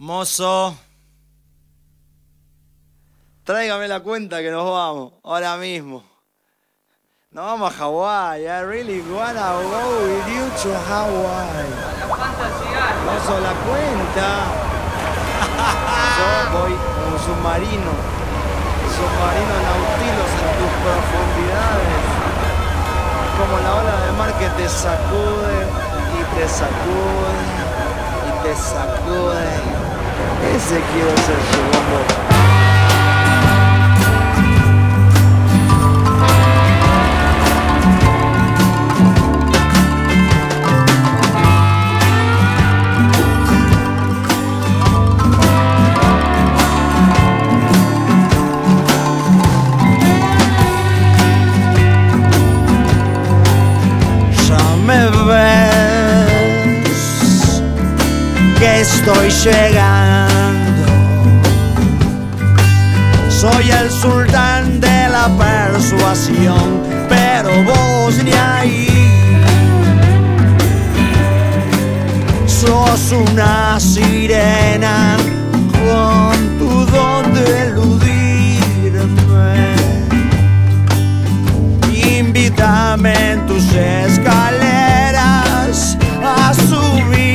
Mozo, tráigame la cuenta que nos vamos, ahora mismo. Nos vamos a Hawái. I really wanna go with you to Hawaii. Mozo, la cuenta. Yo voy con un submarino Nautilus en tus profundidades. Como la ola del mar que te sacude y te sacude y te sacude. Ese quiero ser yo, bombo. Estoy llegando, soy el sultán de la persuasión, pero vos ni ahí. Sos una sirena con tu don de eludirme. Invítame en tus escaleras a subir.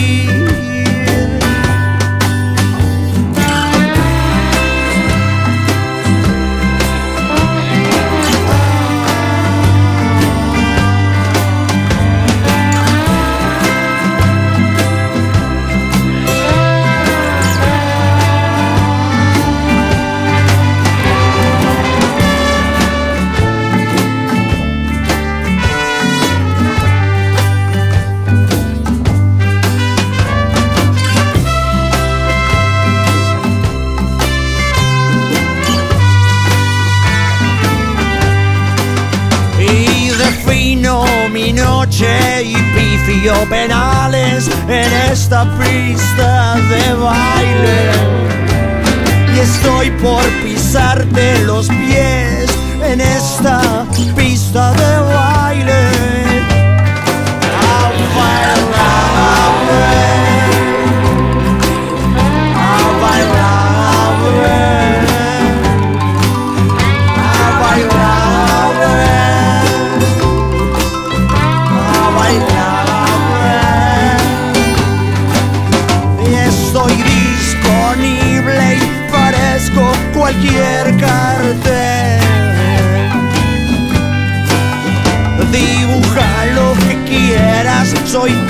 Mi noche y pifio penales en esta pista de baile. Y estoy por pisarte los pies en esta pista de baile. A bailar, cualquier cartel. Dibuja lo que quieras, soy